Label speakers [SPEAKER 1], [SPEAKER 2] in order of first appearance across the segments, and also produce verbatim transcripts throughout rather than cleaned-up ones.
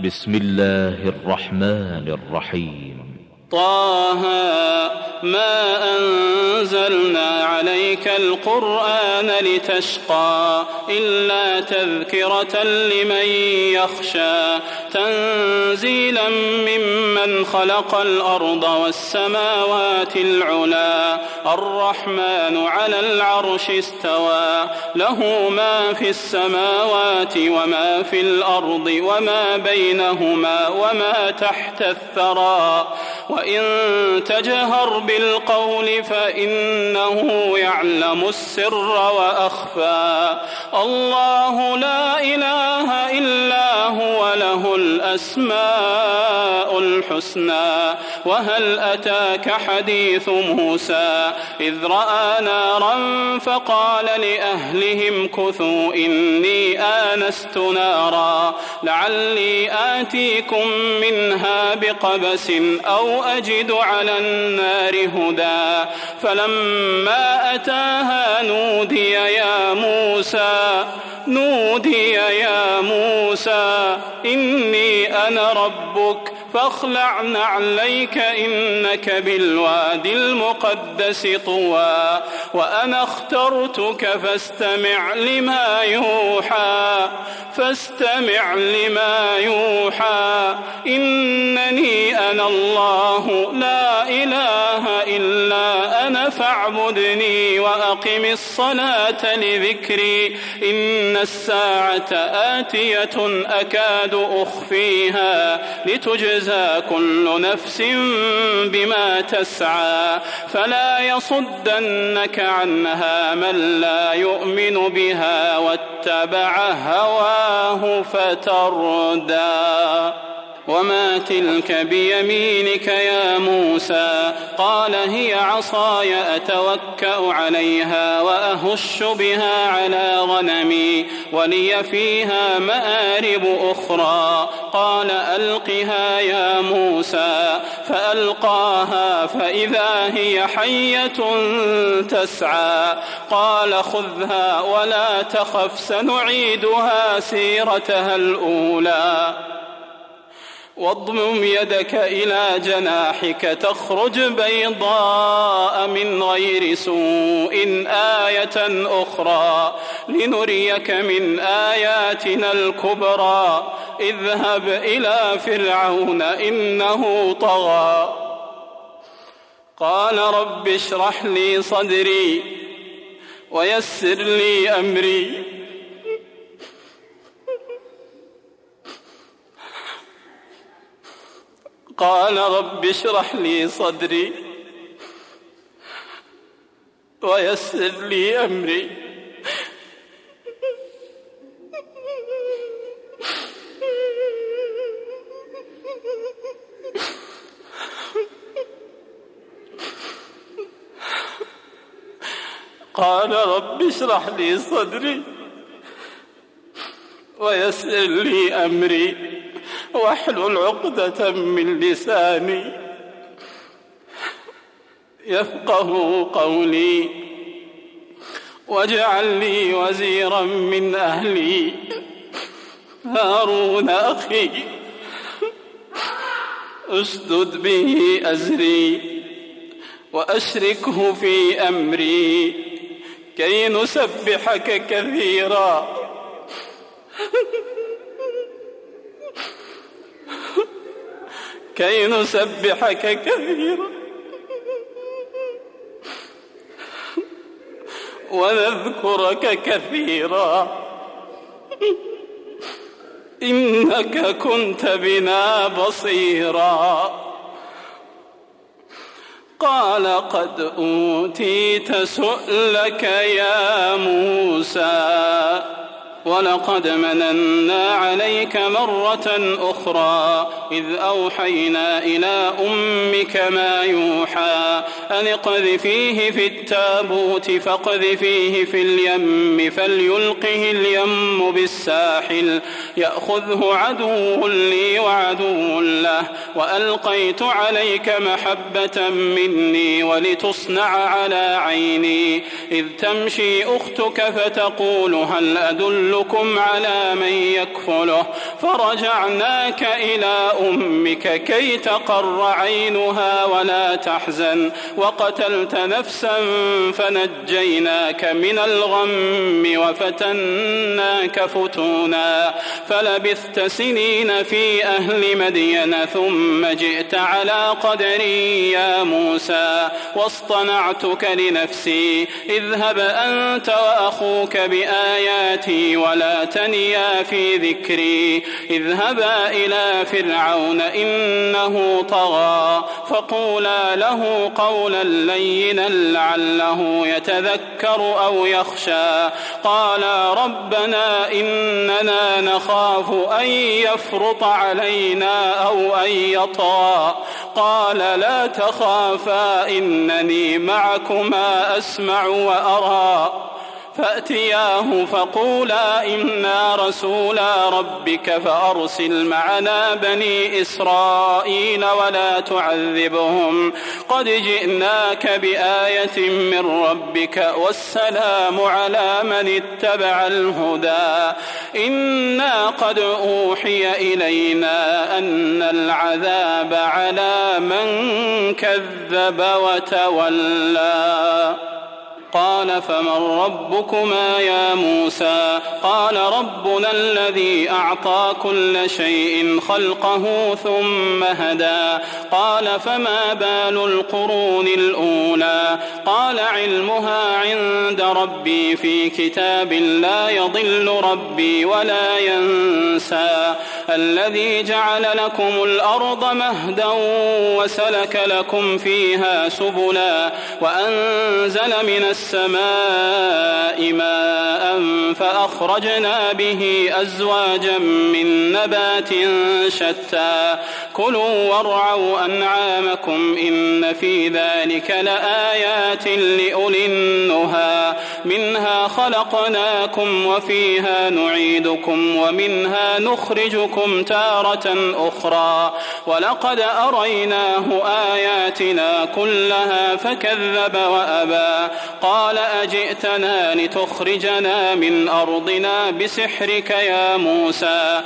[SPEAKER 1] بسم الله الرحمن الرحيم.
[SPEAKER 2] طه ما أنزلنا عليك القرآن لتشقى إلا تذكرة لمن يخشى تنزيلا ممن خلق الأرض والسماوات العلى الرحمن على العرش استوى له ما في السماوات وما في الأرض وما بينهما وما تحت الثرى وإن تجهر بالقول فإنه يعلم السر وأخفى الله لا إله إلا هو له الأسماء الحسنى وهل أتاك حديث موسى إذ رأى نارا فقال لأهلهم كثوا إني آنست نارا لعلي آتيكم منها بقبس أو أجد على النار هدى فلما أتاها نودي يا موسى نودي يا موسى إني أنا ربك فاخلع نعليك إنك بالوادي المقدس طوى وأنا اخترتك فاستمع لما يوحى فاستمع لما يوحى إنني أنا الله لا إله إلا أنا فاعبدني وأقم الصلاة لذكري إن الساعة آتية أكاد أخفيها لتجزى كل نفس بما تسعى فلا يصدنك عنها من لا يؤمن بها واتبع هواه فتردى وما تلك بيمينك يا موسى قال هي عصاي أتوكأ عليها وأهش بها على غنمي ولي فيها مآرب أخرى قال ألقها يا موسى فألقاها فإذا هي حية تسعى قال خذها ولا تخف سنعيدها سيرتها الأولى واضمم يدك إلى جناحك تخرج بيضاء من غير سوء آية أخرى لنريك من آياتنا الكبرى اذهب إلى فرعون إنه طغى قال رب اشرح لي صدري ويسر لي أمري قال رب اشرح لي صدري ويسر لي أمري قال رب اشرح لي صدري ويسر لي أمري واحلل عقدة من لساني يفقه قولي واجعل لي وزيرا من أهلي هارون أخي اشدد به أزري وأشركه في أمري كي نسبحك كثيرا كي نسبحك كثيرا ونذكرك كثيرا إنك كنت بنا بصيرا قال قد أوتيت سؤلك يا موسى ولقد مننا عليك مرة أخرى إذ أوحينا إلى أمك ما يوحى أن اقذفيه في التابوت فاقذفيه في اليم فليلقه اليم بالساحل يأخذه عدو لي وعدو له وألقيت عليك محبة مني ولتصنع على عيني إذ تمشي أختك فتقول هل أدلكم على من يكفله فرجعناك إلى أمك كي تقر عينها ولا تحزن وقتلت نفسا فنجيناك من الغم وفتناك فتونا فلبثت سنين في أهل مدين ثم جئت على قدري يا موسى واصطنعتك لنفسي اذهب أنت وأخوك بآياتي ولا تنيا في ذكري اذهبا إلى فرعون إنه طغى فقولا له قولا لينا لعله يتذكر أو يخشى قالا ربنا إننا نخاف أن يفرط علينا أو أن يطغى قال لا تخافا إنني معكما أسمع وأرى فأتياه فقولا إنا رسولا ربك فأرسل معنا بني إسرائيل ولا تعذبهم قد جئناك بآية من ربك والسلام على من اتبع الهدى إنا قد أوحي إلينا أن العذاب على من كذب وتولى قال فمن ربكما يا موسى قال ربنا الذي أعطى كل شيء خلقه ثم هدى قال فما بال القرون الأولى قال علمها عند ربي في كتاب لا يضل ربي ولا ينسى الذي جعل لكم الأرض مهدا وسلك لكم فيها سبلا وأنزل من السماء ماء فأخرجنا به أزواجا من نبات شتى كلوا وارعوا أنعامكم إن في ذلك لآيات لأولي النهى منها خلقناكم وفيها نعيدكم ومنها نخرجكم تارة أخرى ولقد أريناه آياتنا كلها فكذب وأبى قال أجئتنا لتخرجنا من أرضنا بسحرك يا موسى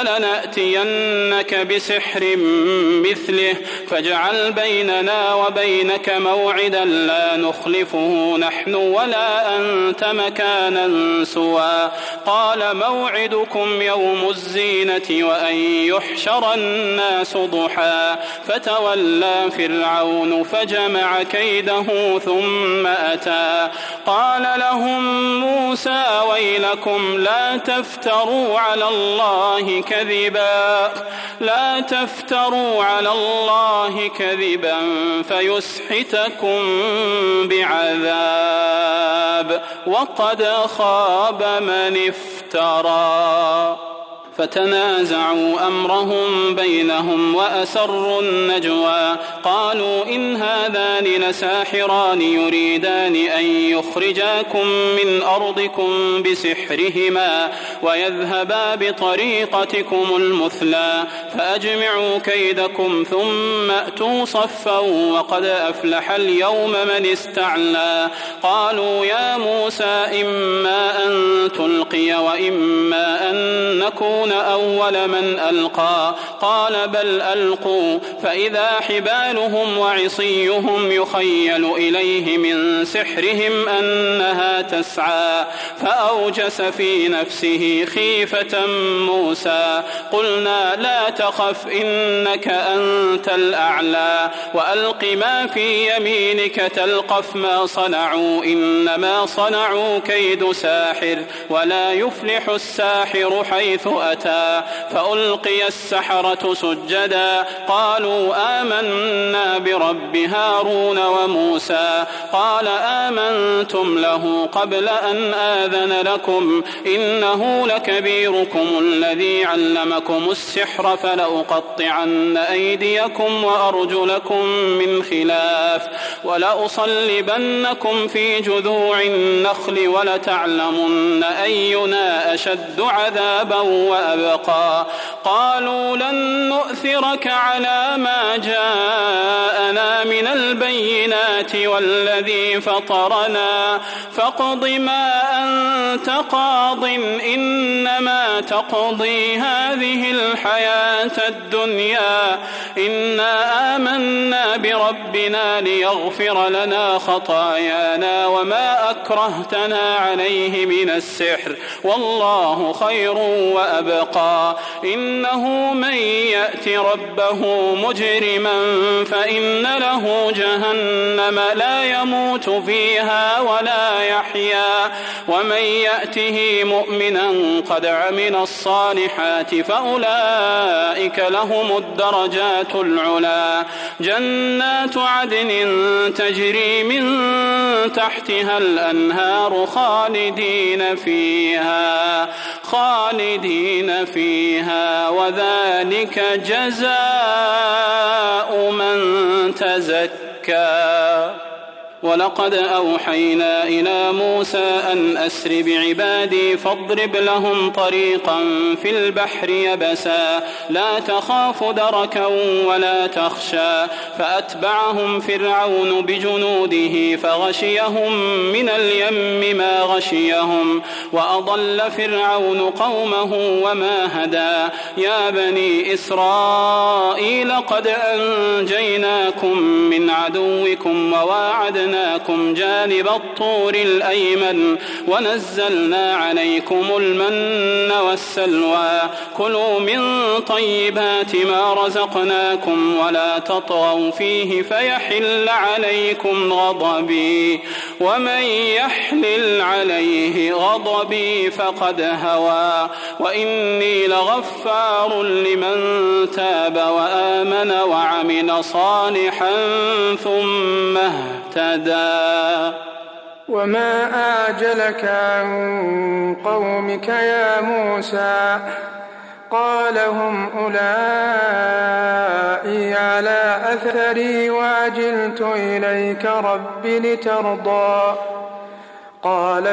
[SPEAKER 2] فلنأتينك بسحر مثله فاجعل بيننا وبينك موعدا لا نخلفه نحن ولا أنت مكانا سوى قال موعدكم يوم الزينة وأن يحشر الناس ضحى فتولى فرعون فجمع كيده ثم أتى قال لهم موسى ويلكم لا تفتروا على الله كذبا لا تفتروا على الله كذبا فيسحتكم بعذاب وقد خاب من افترى فتنازعوا أمرهم بينهم وأسروا النجوى قالوا إن هذان لساحران يريدان أن يخرجاكم من أرضكم بسحرهما ويذهبا بطريقتكم المثلى فأجمعوا كيدكم ثم أتوا صفا وقد أفلح اليوم من استعلى قالوا يا موسى إما أن تلقي وإما أن نكون أول من ألقى قال بل ألقوا فإذا حبالهم وعصيهم يخيل إليه من سحرهم أنها تسعى فأوجس في نفسه خيفة موسى قلنا لا تخف إنك أنت الأعلى وألق ما في يمينك تلقف ما صنعوا إنما صنعوا كيد ساحر ولا يفلح الساحر حيث أتى فألقي السحرة سجدا قالوا آمنا برب هارون وموسى قال آمنتم له قبل أن آذن لكم إنه لكبيركم الذي علمكم السحر فلأقطعن أيديكم وأرجلكم من خلاف ولأصلبنكم في جذوع النخل ولتعلمن أينا أشد عذابا وأبقى قالوا لن نؤمن نؤثرك على ما جاءنا من البينات والذي فطرنا فاقض ما أنت قاض إنما تقضي هذه الحياة الدنيا إنا آمنا بربنا ليغفر لنا خطايانا وما أكرهتنا عليه من السحر والله خير وأبقى إنه من يأت ربه مجرما فإن له جهنم لا يموت فيها ولا يحيا ومن يأته مؤمنا قد عمل الصالحات فأولئك لهم الدرجات العلا جنات عدن تجري من تحتها الأنهار خالدين فيها خالدين فيها وذلك جزاء من تزكى ولقد أوحينا إلى موسى أن أسر بعبادي فاضرب لهم طريقا في البحر يبسا لا تخاف دركا ولا تخشى فأتبعهم فرعون بجنوده فغشيهم من اليم ما غشيهم وأضل فرعون قومه وما هدى يا بني إسرائيل قد أنجيناكم من عدوكم وواعدنا جانب الطور الأيمن ونزلنا عليكم المن والسلوى كلوا من طيبات ما رزقناكم ولا تطغوا فيه فيحل عليكم غضبي ومن يحلل عليه غضبي فقد هوى وإني لغفار لمن تاب وآمن وعمل صالحا ثم اهتدى
[SPEAKER 3] وما أعجلك عن قومك يا موسى قال هم أولئك على أثري وعجلت إليك رب لترضى قال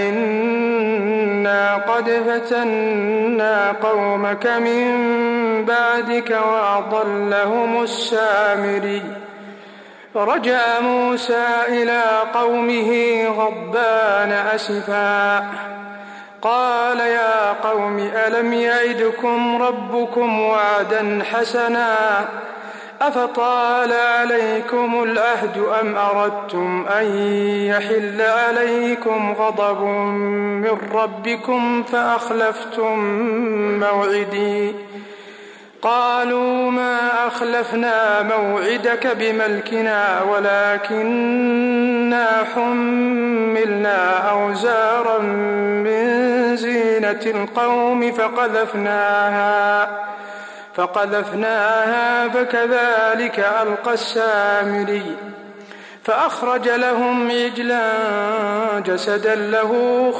[SPEAKER 3] فإنا قد فتنا قومك من بعدك وأضلهم السامري فرجع موسى إلى قومه غضبان أسفا قال يا قوم ألم يعدكم ربكم وعدا حسنا أفطال عليكم العهد أم أردتم أن يحل عليكم غضب من ربكم فأخلفتم موعدي قالوا ما أخلفنا موعدك بملكنا ولكننا حملنا أوزارا من زينة القوم فقذفناها فقذفناها فكذلك ألقى السامري فأخرج لهم عجلا جسدا له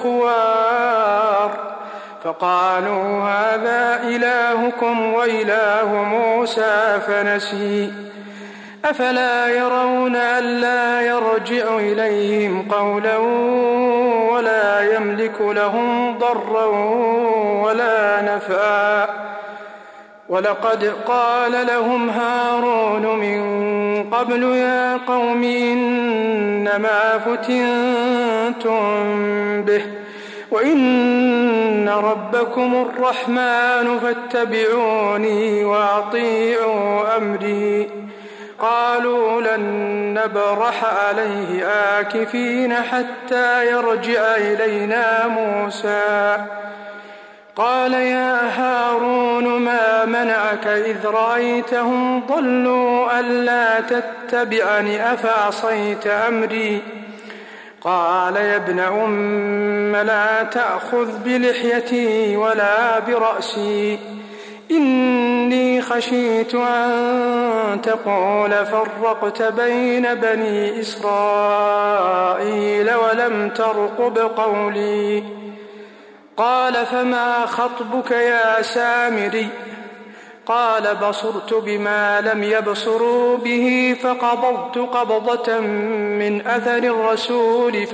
[SPEAKER 3] خوار فقالوا هذا إلهكم وإله موسى فنسي أفلا يرون ألا يرجع إليهم قولا ولا يملك لهم ضرا ولا نفعا ولقد قال لهم هارون من قبل يا قوم إنما فتنتم به وإن ربكم الرحمن فاتبعوني وأطيعوا أمري قالوا لن نبرح عليه آكفين حتى يرجع إلينا موسى قال يا هارون ما منعك إذ رأيتهم ضلوا ألا تتبعني أفعصيت أمري قال يا ابن أم لا تأخذ بلحيتي ولا برأسي إني خشيت أن تقول فرقت بين بني إسرائيل ولم ترقب قولي قال فما خطبك يا سامري قال بصرت بما لم يبصروا به فقبضت قبضة من أثر الرسول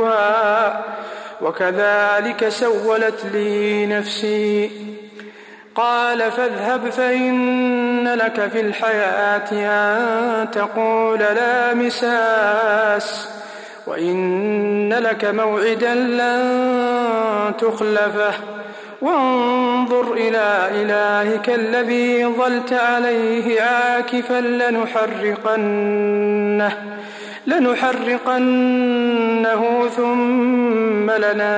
[SPEAKER 3] فنبذتها وكذلك سولت لي نفسي قال فاذهب فإن لك في الحياة أن تقول لا مساس وإن لك موعدا لن تخلفه وانظر إلى إلهك الذي ظلت عليه عاكفا لنحرقنه لنحرقنه ثم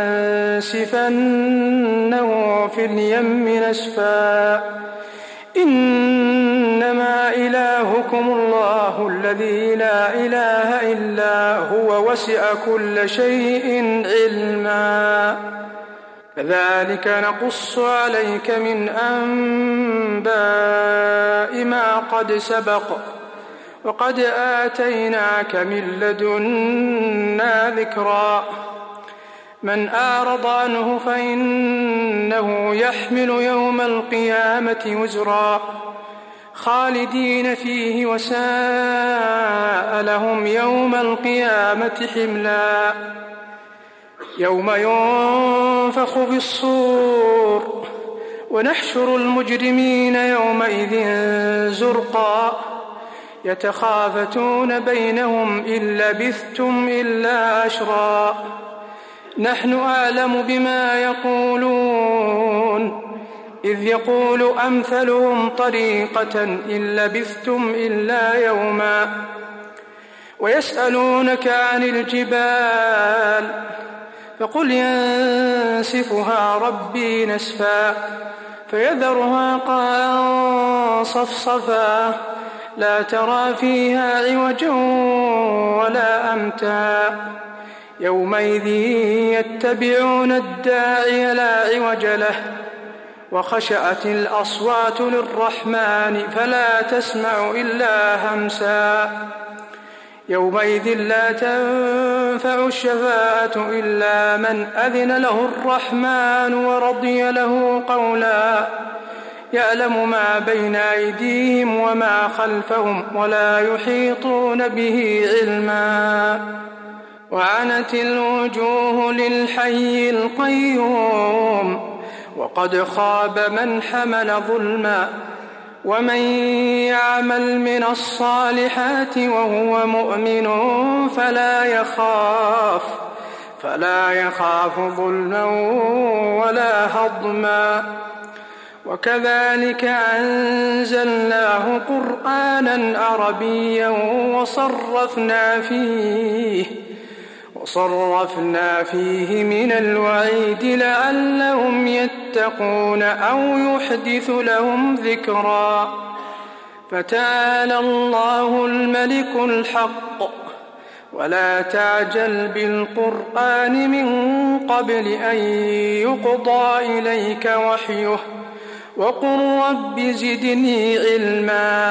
[SPEAKER 3] لننسفنه في اليم نسفا إنما إلهكم الله الذي لا إله إلا هو وسع كل شيء علما كذلك نقص عليك من أنباء ما قد سبق وقد آتيناك من لدنا ذكرا من أعرض عنه فإنه يحمل يوم القيامة وزرا خالدين فيه وساء لهم يوم القيامة حملا يوم ينفخ في الصور ونحشر المجرمين يومئذ زرقا يتخافتون بينهم إن لبثتم إلا عشرا نحن أعلم بما يقولون إذ يقول أمثلهم طريقة إن لبثتم إلا يوما ويسألونك عن الجبال فقل ينسفها ربي نسفا فيذرها قاعا صفصفا لا ترى فيها عوجا ولا أمتا يومئذ يتبعون الداعي لا عوج له وخشعت الأصوات للرحمن فلا تسمع إلا همسا يومئذ لا تنفع الشفاعة إلا من أذن له الرحمن ورضي له قولا يعلم ما بين أيديهم وما خلفهم ولا يحيطون به علما وعنت الوجوه للحي القيوم وقد خاب من حمل ظلما ومن يعمل من الصالحات وهو مؤمن فلا يخاف فلا يخاف ظلما ولا هضما وكذلك أنزلناه قرآنا عربيا وصرفنا فيه وصرفنا فيه من الوعيد لعلهم يتقون أو يحدث لهم ذكرا فتعالى الله الملك الحق ولا تعجل بالقرآن من قبل أن يقضى إليك وحيه وقل رب زدني علما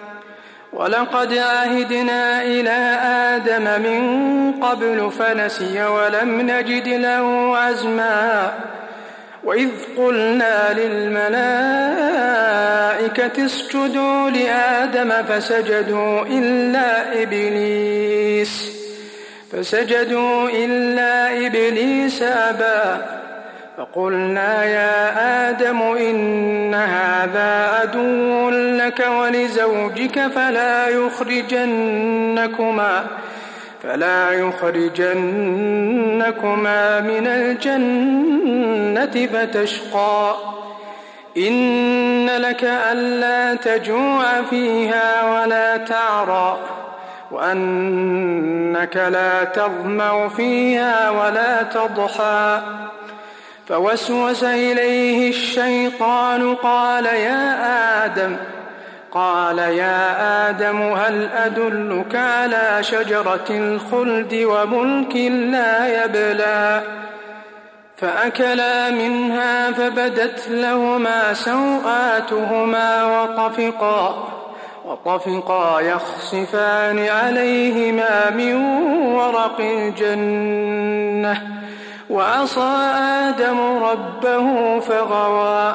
[SPEAKER 3] ولقد عهدنا إلى آدم من قبل فنسي ولم نجد له عزما وإذ قلنا للملائكة اسجدوا لآدم فسجدوا إلا إبليس فسجدوا إلا إبليس أبى فقلنا يا آدم إن هذا عدو لك ولزوجك فلا يخرجنكما فلا يخرجنكما من الجنة فتشقى إن لك ألا تجوع فيها ولا تعرى وأنك لا تظمأ فيها ولا تضحى فوسوس إليه الشيطان قال يا آدم قال يا آدم هل أدلك على شجرة الخلد وملك لا يبلى فأكلا منها فبدت لهما سوآتهما وطفقا وطفقا يخصفان عليهما من ورق الجنة وعصى آدم ربه فغوى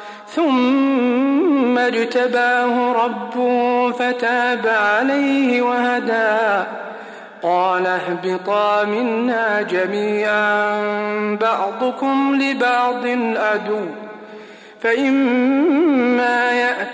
[SPEAKER 3] ثم اجتباه ربه فتاب عليه وهدى قال اهبطا منا جميعا بعضكم لبعض عدو فإما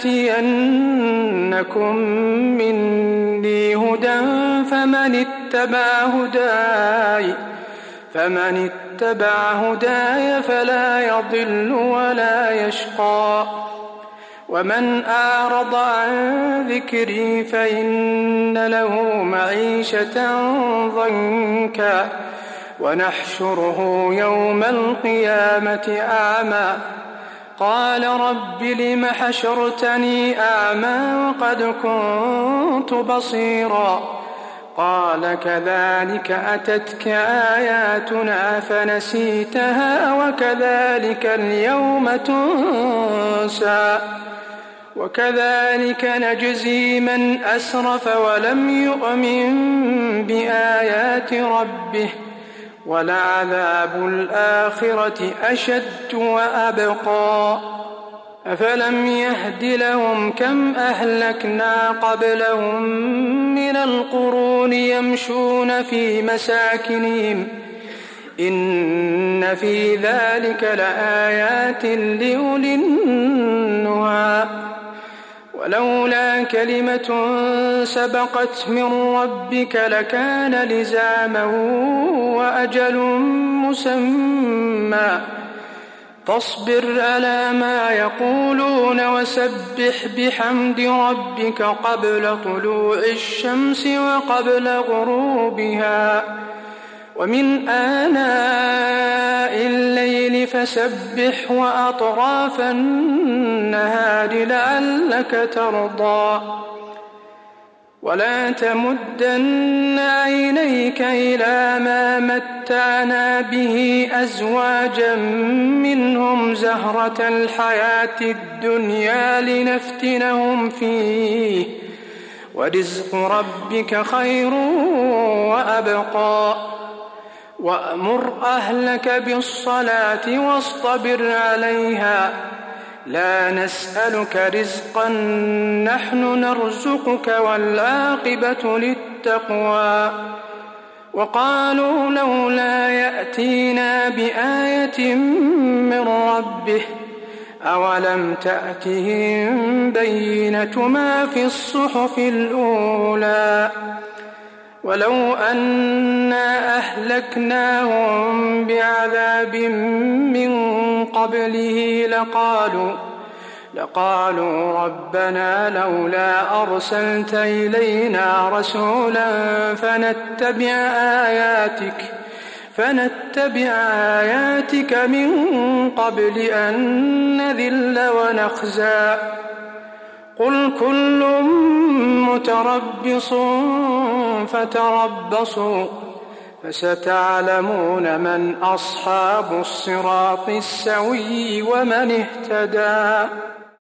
[SPEAKER 3] يأتينكم مني هدى فمن اتبع هداي فمن اتبع هداي فلا يضل ولا يشقى ومن أعرض عن ذكري فإن له معيشة ضنكا ونحشره يوم القيامة أعمى قال رب لم حشرتني أعمى وقد كنت بصيرا قال كذلك أتتك آياتنا فنسيتها وكذلك اليوم تنسى وكذلك نجزي من أسرف ولم يؤمن بآيات ربه ولعذاب الآخرة أشد وأبقى أفلم يهد لهم كم أهلكنا قبلهم من القرون يمشون في مساكنهم إن في ذلك لآيات لأولي النهى ولولا كلمة سبقت من ربك لكان لزاما وأجل مسمى فاصبر على ما يقولون وسبح بحمد ربك قبل طلوع الشمس وقبل غروبها ومن آناء الليل فسبح وأطراف النهار لعلك ترضى ولا تمدن عينيك إلى ما متعنا به أزواجا منهم زهرة الحياة الدنيا لنفتنهم فيه ورزق ربك خير وأبقى وأمر أهلك بالصلاة واصطبر عليها لا نسألك رزقا نحن نرزقك والعاقبة للتقوى وقالوا لولا يأتينا بآية من ربه أولم تأتهم بينة ما في الصحف الأولى ولو أنا أهلكناهم بعذاب من قبله لقالوا لقالوا ربنا لولا أرسلت إلينا رسولا فنتبع آياتك فنتبع آياتك من قبل أن نذل ونخزى قل كل متربص فتربصوا فستعلمون من أصحاب الصراط السوي ومن اهتدى.